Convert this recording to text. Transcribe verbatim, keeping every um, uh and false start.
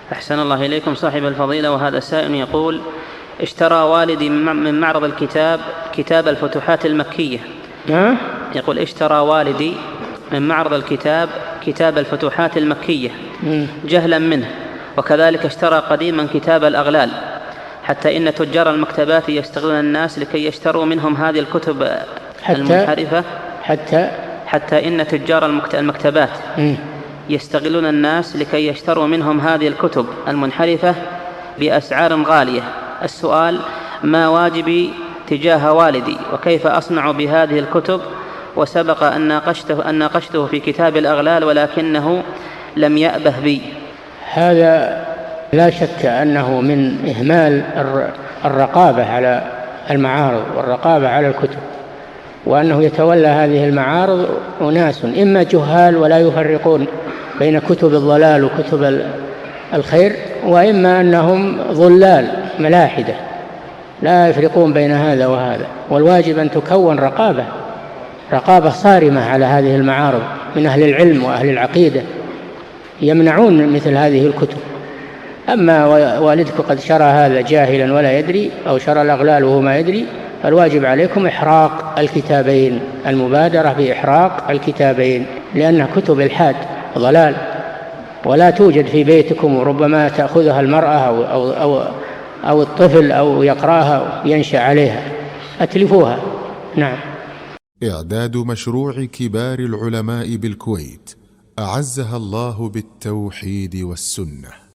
أحسن الله إليكم صاحب الفضيلة. وهذا سائل يقول: اشترى والدي من معرض الكتاب كتاب الفتوحات المكية. أه؟ يقول: اشترى والدي من معرض الكتاب كتاب الفتوحات المكية جهلا منه، وكذلك اشترى قديما كتاب الأغلال، حتى إن تجار المكتبات يستغلون الناس لكي يشتروا منهم هذه الكتب حتى المنحرفة حتى حتى إن تجار المكتبات يستغلون الناس لكي يشتروا منهم هذه الكتب المنحرفة بأسعار غالية. السؤال: ما واجبي تجاه والدي، وكيف أصنع بهذه الكتب؟ وسبق أن ناقشته, أن ناقشته في كتاب الأغلال ولكنه لم يأبه بي. هذا لا شك أنه من إهمال الرقابة على المعارض والرقابة على الكتب، وأنه يتولى هذه المعارض أناس إما جهال ولا يفرقون بين كتب الضلال وكتب الخير، وإما أنهم ضلال ملاحدة لا يفرقون بين هذا وهذا. والواجب أن تكون رقابة رقابة صارمة على هذه المعارض من أهل العلم وأهل العقيدة يمنعون مثل هذه الكتب. أما والدك قد شرى هذا جاهلا ولا يدري، أو شرى الأغلال وهو ما يدري، فالواجب عليكم إحراق الكتابين، المبادرة بإحراق الكتابين، لأنها كتب الحاد ضلال ولا توجد في بيتكم، وربما تأخذها المرأة أو, أو, أو, أو الطفل أو يقرأها وينشأ عليها. أتلفوها. نعم. إعداد مشروع كبار العلماء بالكويت أعزها الله بالتوحيد والسنة.